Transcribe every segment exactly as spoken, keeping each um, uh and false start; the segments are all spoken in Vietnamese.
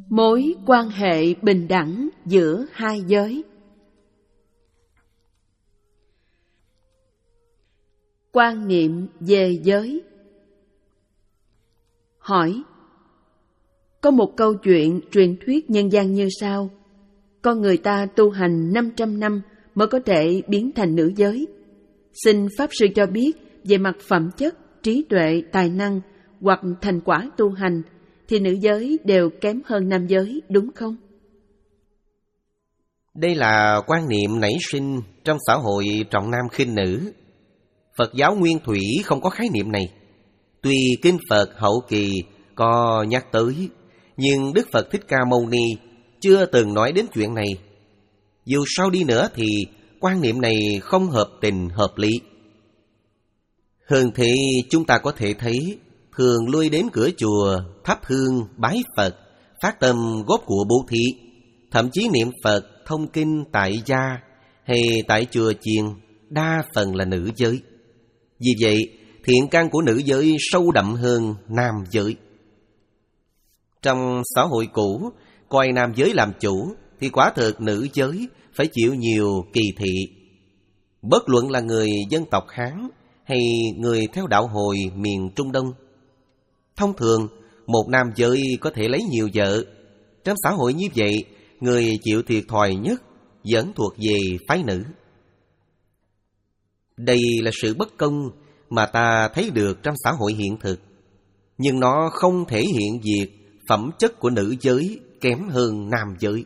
Mối quan hệ bình đẳng giữa hai giới. Quan niệm về giới. Hỏi: có một câu chuyện truyền thuyết nhân gian như sau: con người ta tu hành năm trăm năm mới có thể biến thành nữ giới. Xin Pháp Sư cho biết về mặt phẩm chất, trí tuệ, tài năng hoặc thành quả tu hành thì nữ giới đều kém hơn nam giới, đúng không? Đây là quan niệm nảy sinh trong xã hội trọng nam khinh nữ. Phật giáo nguyên thủy không có khái niệm này. Tuy kinh Phật hậu kỳ có nhắc tới, nhưng Đức Phật Thích Ca Mâu Ni chưa từng nói đến chuyện này. Dù sao đi nữa thì quan niệm này không hợp tình hợp lý. Hơn thế, chúng ta có thể thấy thường lui đến cửa chùa thắp hương bái Phật, phát tâm góp của bố thí, thậm chí niệm Phật thông kinh tại gia hay tại chùa chiền đa phần là nữ giới. Vì vậy, thiện căn của nữ giới sâu đậm hơn nam giới. Trong xã hội cũ, coi nam giới làm chủ thì quả thực nữ giới phải chịu nhiều kỳ thị. Bất luận là người dân tộc Hán hay người theo đạo Hồi miền Trung Đông. Thông thường, một nam giới có thể lấy nhiều vợ. Trong xã hội như vậy, người chịu thiệt thòi nhất vẫn thuộc về phái nữ. Đây là sự bất công mà ta thấy được trong xã hội hiện thực. Nhưng nó không thể hiện việc phẩm chất của nữ giới kém hơn nam giới.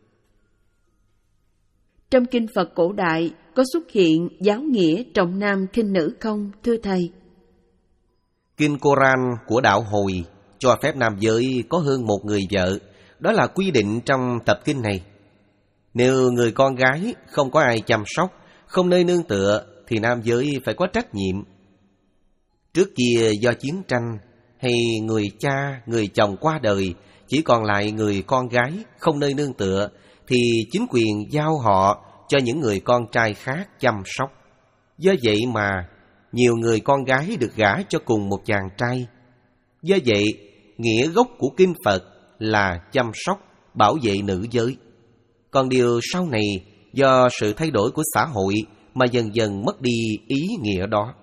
Trong kinh Phật cổ đại có xuất hiện giáo nghĩa trọng nam khinh nữ không, thưa Thầy? Kinh Koran của đạo Hồi cho phép nam giới có hơn một người vợ. Đó là quy định trong tập kinh này. Nếu người con gái không có ai chăm sóc, không nơi nương tựa, thì nam giới phải có trách nhiệm. Trước kia do chiến tranh hay người cha, người chồng qua đời, chỉ còn lại người con gái không nơi nương tựa, thì chính quyền giao họ cho những người con trai khác chăm sóc. Do vậy mà nhiều người con gái được gả cho cùng một chàng trai. Do vậy, nghĩa gốc của kinh Phật là chăm sóc, bảo vệ nữ giới. Còn điều sau này do sự thay đổi của xã hội mà dần dần mất đi ý nghĩa đó.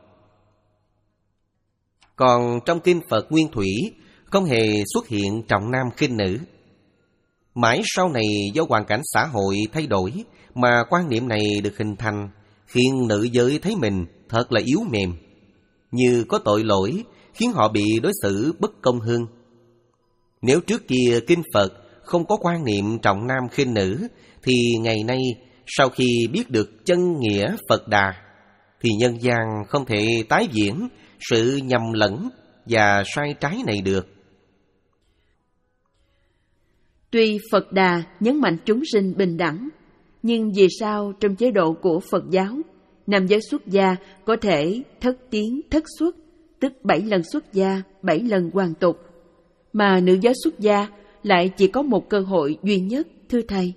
Còn trong kinh Phật nguyên thủy không hề xuất hiện trọng nam khinh nữ. Mãi sau này do hoàn cảnh xã hội thay đổi mà quan niệm này được hình thành, khiến nữ giới thấy mình thật là yếu mềm, như có tội lỗi, khiến họ bị đối xử bất công hơn. Nếu trước kia kinh Phật không có quan niệm trọng nam khinh nữ, thì ngày nay sau khi biết được chân nghĩa Phật Đà, thì nhân gian không thể tái diễn sự nhầm lẫn và sai trái này được. Tuy Phật Đà nhấn mạnh chúng sinh bình đẳng, nhưng vì sao trong chế độ của Phật giáo, nam giới xuất gia có thể thất tiến thất xuất, tức bảy lần xuất gia, bảy lần hoàn tục, mà nữ giới xuất gia lại chỉ có một cơ hội duy nhất, thưa Thầy?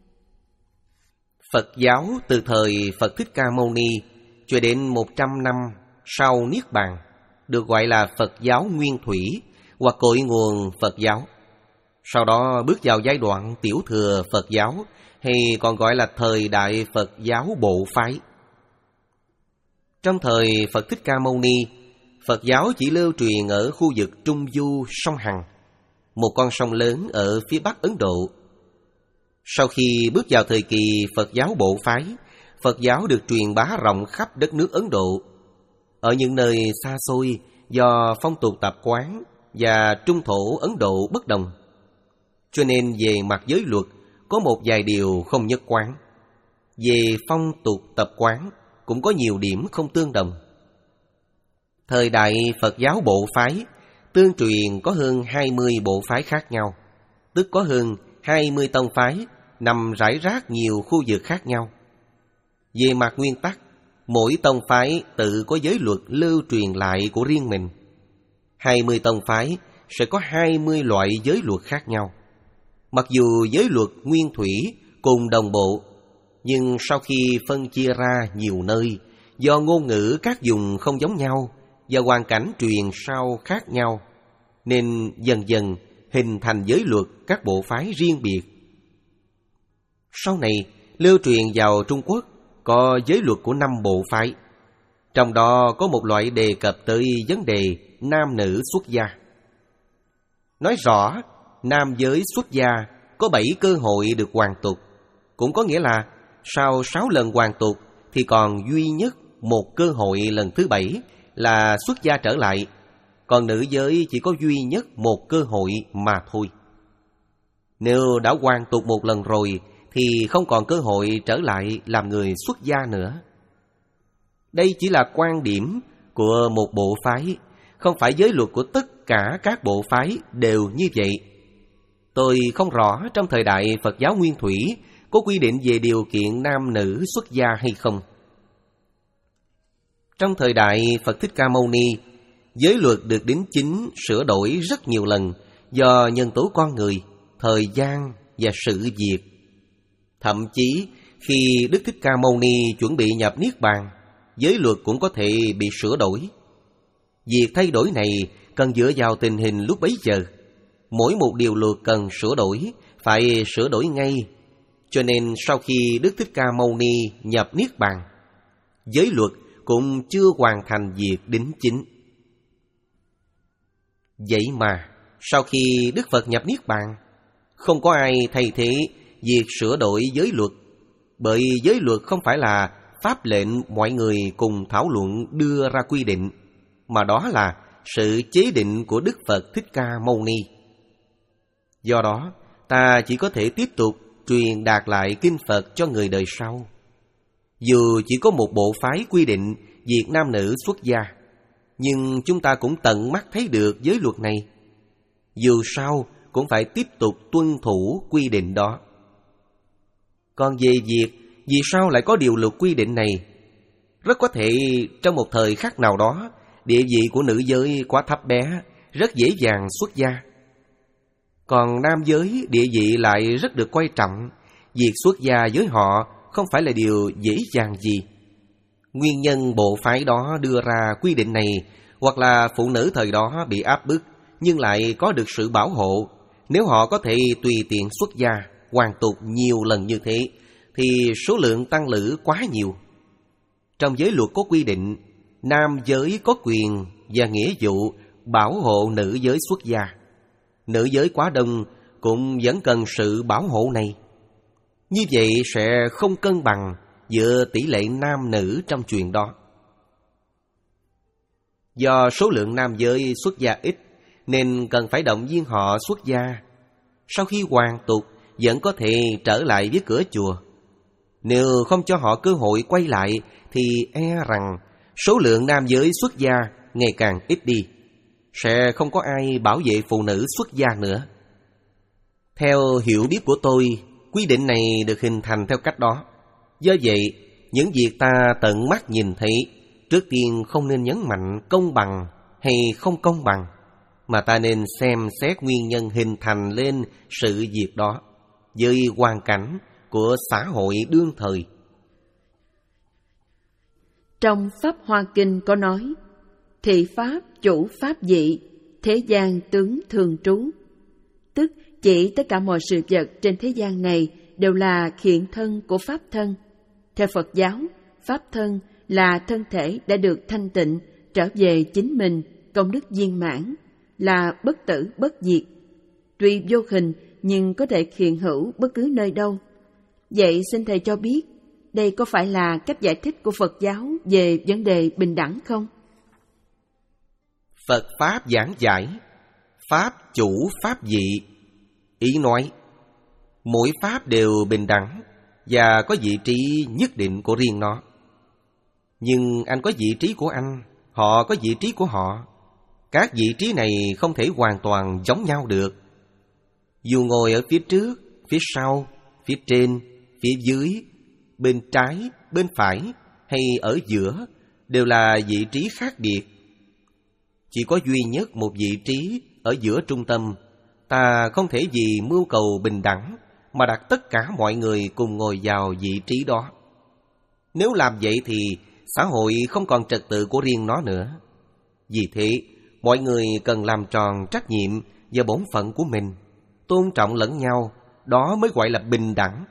Phật giáo từ thời Phật Thích Ca Mâu Ni cho đến một trăm năm sau Niết Bàn được gọi là Phật giáo nguyên thủy hoặc cội nguồn Phật giáo. Sau đó bước vào giai đoạn tiểu thừa Phật giáo, hay còn gọi là thời đại Phật giáo bộ phái. Trong thời Phật Thích Ca Mâu Ni, Phật giáo chỉ lưu truyền ở khu vực Trung Du sông Hằng, một con sông lớn ở phía bắc Ấn Độ. Sau khi bước vào thời kỳ Phật giáo bộ phái, Phật giáo được truyền bá rộng khắp đất nước Ấn Độ. Ở những nơi xa xôi do phong tục tập quán và trung thổ Ấn Độ bất đồng, cho nên về mặt giới luật có một vài điều không nhất quán. Về phong tục tập quán cũng có nhiều điểm không tương đồng. Thời đại Phật giáo bộ phái, tương truyền có hơn hai mươi bộ phái khác nhau, tức có hơn hai mươi tông phái nằm rải rác nhiều khu vực khác nhau. Về mặt nguyên tắc, mỗi tông phái tự có giới luật lưu truyền lại của riêng mình. hai mươi tông phái sẽ có hai mươi loại giới luật khác nhau. Mặc dù giới luật nguyên thủy cùng đồng bộ, nhưng sau khi phân chia ra nhiều nơi, do ngôn ngữ các vùng không giống nhau và hoàn cảnh truyền sao khác nhau, nên dần dần hình thành giới luật các bộ phái riêng biệt. Sau này, lưu truyền vào Trung Quốc có giới luật của năm bộ phái. Trong đó có một loại đề cập tới vấn đề nam nữ xuất gia. Nói rõ, nam giới xuất gia có bảy cơ hội được hoàn tục. Cũng có nghĩa là sau sáu lần hoàn tục thì còn duy nhất một cơ hội lần thứ bảy là xuất gia trở lại. Còn nữ giới chỉ có duy nhất một cơ hội mà thôi. Nếu đã hoàn tục một lần rồi thì không còn cơ hội trở lại làm người xuất gia nữa. Đây chỉ là quan điểm của một bộ phái, không phải giới luật của tất cả các bộ phái đều như vậy. Tôi không rõ trong thời đại Phật giáo Nguyên Thủy có quy định về điều kiện nam nữ xuất gia hay không. Trong thời đại Phật Thích Ca Mâu Ni, giới luật được đính chính sửa đổi rất nhiều lần do nhân tố con người, thời gian và sự việc. Thậm chí khi Đức Thích Ca Mâu Ni chuẩn bị nhập Niết Bàn, giới luật cũng có thể bị sửa đổi. Việc thay đổi này cần dựa vào tình hình lúc bấy giờ. Mỗi một điều luật cần sửa đổi phải sửa đổi ngay. Cho nên sau khi Đức Thích Ca Mâu Ni nhập Niết Bàn, giới luật cũng chưa hoàn thành việc đính chính. Vậy mà sau khi Đức Phật nhập Niết Bàn, không có ai thay thế việc sửa đổi giới luật. Bởi giới luật không phải là pháp lệnh mọi người cùng thảo luận đưa ra quy định, mà đó là sự chế định của Đức Phật Thích Ca Mâu Ni. Do đó, ta chỉ có thể tiếp tục truyền đạt lại kinh Phật cho người đời sau. Dù chỉ có một bộ phái quy định việc nam nữ xuất gia, nhưng chúng ta cũng tận mắt thấy được giới luật này. Dù sao cũng phải tiếp tục tuân thủ quy định đó. Còn về việc vì sao lại có điều luật quy định này, rất có thể trong một thời khắc nào đó, địa vị của nữ giới quá thấp bé, rất dễ dàng xuất gia. Còn nam giới địa vị lại rất được coi trọng, việc xuất gia với họ không phải là điều dễ dàng gì. Nguyên nhân bộ phái đó đưa ra quy định này, hoặc là phụ nữ thời đó bị áp bức nhưng lại có được sự bảo hộ. Nếu họ có thể tùy tiện xuất gia, hoàn tục nhiều lần như thế, thì số lượng tăng lữ quá nhiều. Trong giới luật có quy định, nam giới có quyền và nghĩa vụ bảo hộ nữ giới xuất gia. Nữ giới quá đông cũng vẫn cần sự bảo hộ này. Như vậy sẽ không cân bằng giữa tỷ lệ nam nữ trong chuyện đó. Do số lượng nam giới xuất gia ít, nên cần phải động viên họ xuất gia. Sau khi hoàn tục, vẫn có thể trở lại với cửa chùa. Nếu không cho họ cơ hội quay lại, thì e rằng số lượng nam giới xuất gia ngày càng ít đi. Sẽ không có ai bảo vệ phụ nữ xuất gia nữa. Theo hiểu biết của tôi, quy định này được hình thành theo cách đó. Do vậy, những việc ta tận mắt nhìn thấy, trước tiên không nên nhấn mạnh công bằng hay không công bằng, mà ta nên xem xét nguyên nhân hình thành lên sự việc đó với hoàn cảnh của xã hội đương thời. Trong Pháp Hoa Kinh có nói: thị pháp chủ pháp dị, thế gian tướng thường trú. Tức chỉ tất cả mọi sự vật trên thế gian này đều là hiện thân của pháp thân. Theo Phật giáo, pháp thân là thân thể đã được thanh tịnh, trở về chính mình, công đức viên mãn, là bất tử bất diệt. Tuy vô hình nhưng có thể hiện hữu bất cứ nơi đâu. Vậy xin Thầy cho biết, đây có phải là cách giải thích của Phật giáo về vấn đề bình đẳng không? Phật Pháp giảng giải, Pháp chủ Pháp dị. Ý nói, mỗi Pháp đều bình đẳng và có vị trí nhất định của riêng nó. Nhưng anh có vị trí của anh, họ có vị trí của họ. Các vị trí này không thể hoàn toàn giống nhau được. Dù ngồi ở phía trước, phía sau, phía trên, phía dưới, bên trái, bên phải hay ở giữa đều là vị trí khác biệt. Chỉ có duy nhất một vị trí ở giữa trung tâm. Ta không thể vì mưu cầu bình đẳng mà đặt tất cả mọi người cùng ngồi vào vị trí đó. Nếu làm vậy thì xã hội không còn trật tự của riêng nó nữa. Vì thế, mọi người cần làm tròn trách nhiệm và bổn phận của mình, tôn trọng lẫn nhau, đó mới gọi là bình đẳng.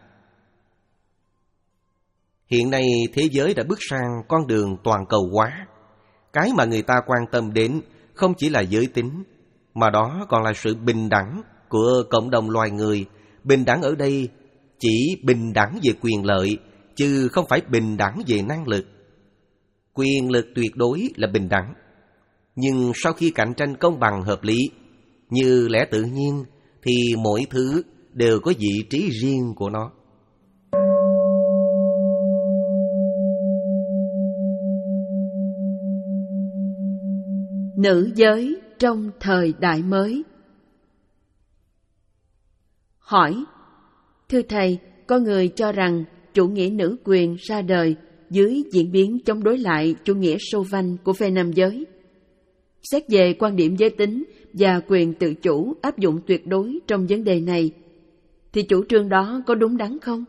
Hiện nay thế giới đã bước sang con đường toàn cầu hóa. Cái mà người ta quan tâm đến không chỉ là giới tính, mà đó còn là sự bình đẳng của cộng đồng loài người. Bình đẳng ở đây chỉ bình đẳng về quyền lợi, chứ không phải bình đẳng về năng lực. Quyền lực tuyệt đối là bình đẳng, nhưng sau khi cạnh tranh công bằng hợp lý, như lẽ tự nhiên, thì mỗi thứ đều có vị trí riêng của nó. Nữ giới trong thời đại mới. Hỏi: thưa Thầy, có người cho rằng chủ nghĩa nữ quyền ra đời dưới diễn biến chống đối lại chủ nghĩa sô vanh của phe nam giới. Xét về quan điểm giới tính và quyền tự chủ áp dụng tuyệt đối trong vấn đề này, thì chủ trương đó có đúng đắn không?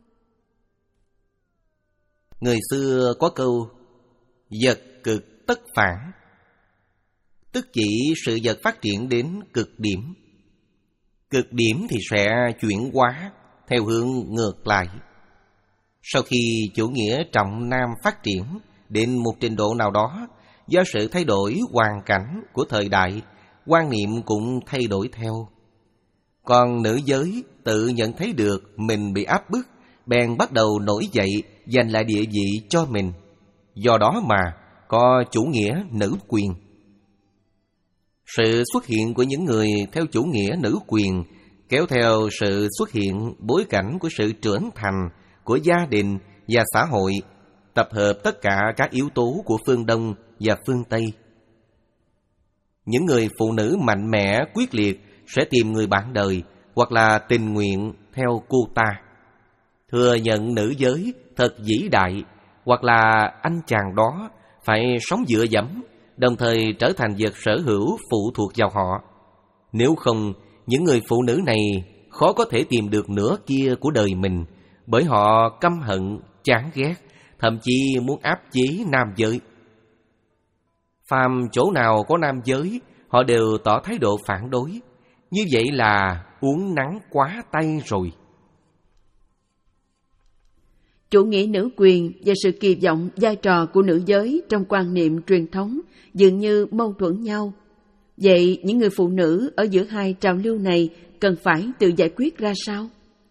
Người xưa có câu vật cực tất phản, tức chỉ sự vật phát triển đến cực điểm. Cực điểm thì sẽ chuyển hóa theo hướng ngược lại. Sau khi chủ nghĩa trọng nam phát triển đến một trình độ nào đó, do sự thay đổi hoàn cảnh của thời đại, quan niệm cũng thay đổi theo. Còn nữ giới tự nhận thấy được mình bị áp bức, bèn bắt đầu nổi dậy giành lại địa vị cho mình. Do đó mà có chủ nghĩa nữ quyền. Sự xuất hiện của những người theo chủ nghĩa nữ quyền kéo theo sự xuất hiện bối cảnh của sự trưởng thành của gia đình và xã hội, tập hợp tất cả các yếu tố của phương Đông và phương Tây. Những người phụ nữ mạnh mẽ, quyết liệt sẽ tìm người bạn đời hoặc là tình nguyện theo cô ta, thừa nhận nữ giới thật vĩ đại, hoặc là anh chàng đó phải sống dựa dẫm, đồng thời trở thành vật sở hữu phụ thuộc vào họ. Nếu không, những người phụ nữ này khó có thể tìm được nửa kia của đời mình, bởi họ căm hận, chán ghét, thậm chí muốn áp chế nam giới. Phàm chỗ nào có nam giới, họ đều tỏ thái độ phản đối. Như vậy là uống nắng quá tay rồi. Chủ nghĩa nữ quyền và sự kỳ vọng vai trò của nữ giới trong quan niệm truyền thống dường như mâu thuẫn nhau. Vậy những người phụ nữ ở giữa hai trào lưu này cần phải tự giải quyết ra sao?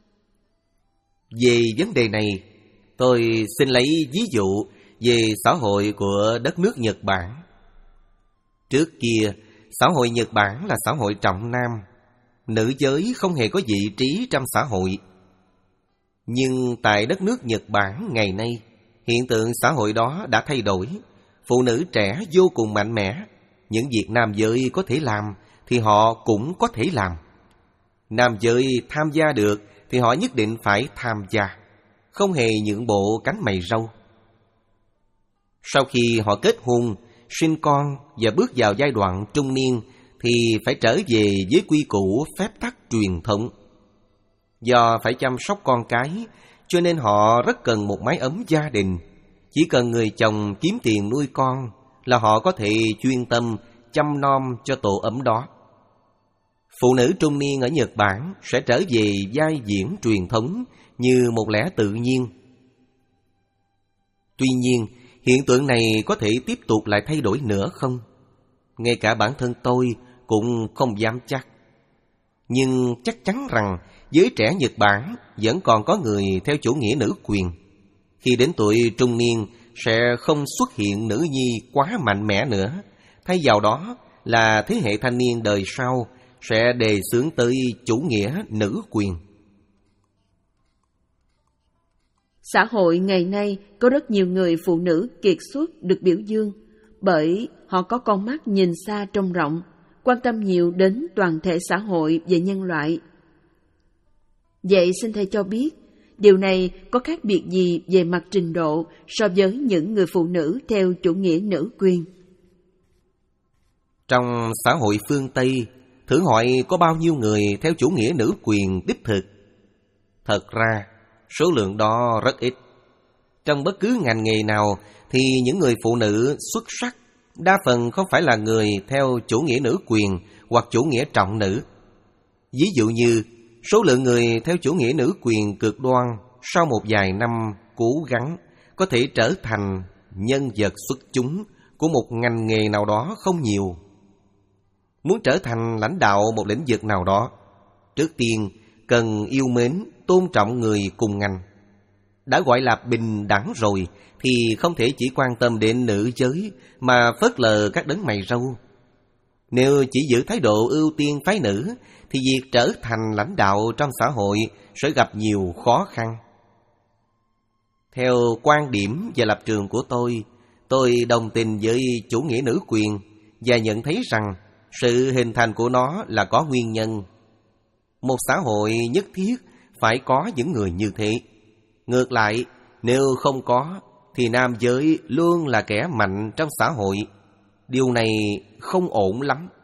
Về vấn đề này, tôi xin lấy ví dụ về xã hội của đất nước Nhật Bản. Trước kia, xã hội Nhật Bản là xã hội trọng nam, nữ giới không hề có vị trí trong xã hội. Nhưng tại đất nước Nhật Bản ngày nay, hiện tượng xã hội đó đã thay đổi. Phụ nữ trẻ vô cùng mạnh mẽ. Những việc nam giới có thể làm thì họ cũng có thể làm. Nam giới tham gia được thì họ nhất định phải tham gia, không hề nhượng bộ cánh mày râu. Sau khi họ kết hôn, sinh con và bước vào giai đoạn trung niên thì phải trở về với quy củ phép tắc truyền thống. Do phải chăm sóc con cái, cho nên họ rất cần một mái ấm gia đình. Chỉ cần người chồng kiếm tiền nuôi con là họ có thể chuyên tâm chăm nom cho tổ ấm đó. Phụ nữ trung niên ở Nhật Bản sẽ trở về vai diễn truyền thống như một lẽ tự nhiên. Tuy nhiên, hiện tượng này có thể tiếp tục lại thay đổi nữa không? Ngay cả bản thân tôi cũng không dám chắc. Nhưng chắc chắn rằng giới trẻ Nhật Bản vẫn còn có người theo chủ nghĩa nữ quyền. Khi đến tuổi trung niên sẽ không xuất hiện nữ nhi quá mạnh mẽ nữa. Thay vào đó là thế hệ thanh niên đời sau sẽ đề xướng tới chủ nghĩa nữ quyền. Xã hội ngày nay có rất nhiều người phụ nữ kiệt xuất được biểu dương bởi họ có con mắt nhìn xa trông rộng, quan tâm nhiều đến toàn thể xã hội và nhân loại. Vậy xin Thầy cho biết, điều này có khác biệt gì về mặt trình độ so với những người phụ nữ theo chủ nghĩa nữ quyền? Trong xã hội phương Tây, thử hỏi có bao nhiêu người theo chủ nghĩa nữ quyền đích thực? Thật ra, số lượng đó rất ít. Trong bất cứ ngành nghề nào thì những người phụ nữ xuất sắc đa phần không phải là người theo chủ nghĩa nữ quyền hoặc chủ nghĩa trọng nữ. Ví dụ như số lượng người theo chủ nghĩa nữ quyền cực đoan sau một vài năm cố gắng có thể trở thành nhân vật xuất chúng của một ngành nghề nào đó không nhiều. Muốn trở thành lãnh đạo một lĩnh vực nào đó, trước tiên cần yêu mến, tôn trọng người cùng ngành. Đã gọi là bình đẳng rồi thì không thể chỉ quan tâm đến nữ giới mà phớt lờ các đấng mày râu. Nếu chỉ giữ thái độ ưu tiên phái nữ thì việc trở thành lãnh đạo trong xã hội sẽ gặp nhiều khó khăn. Theo quan điểm và lập trường của tôi, tôi đồng tình với chủ nghĩa nữ quyền và nhận thấy rằng sự hình thành của nó là có nguyên nhân. Một xã hội nhất thiết phải có những người như thế. Ngược lại, nếu không có thì nam giới luôn là kẻ mạnh trong xã hội. Điều này không ổn lắm.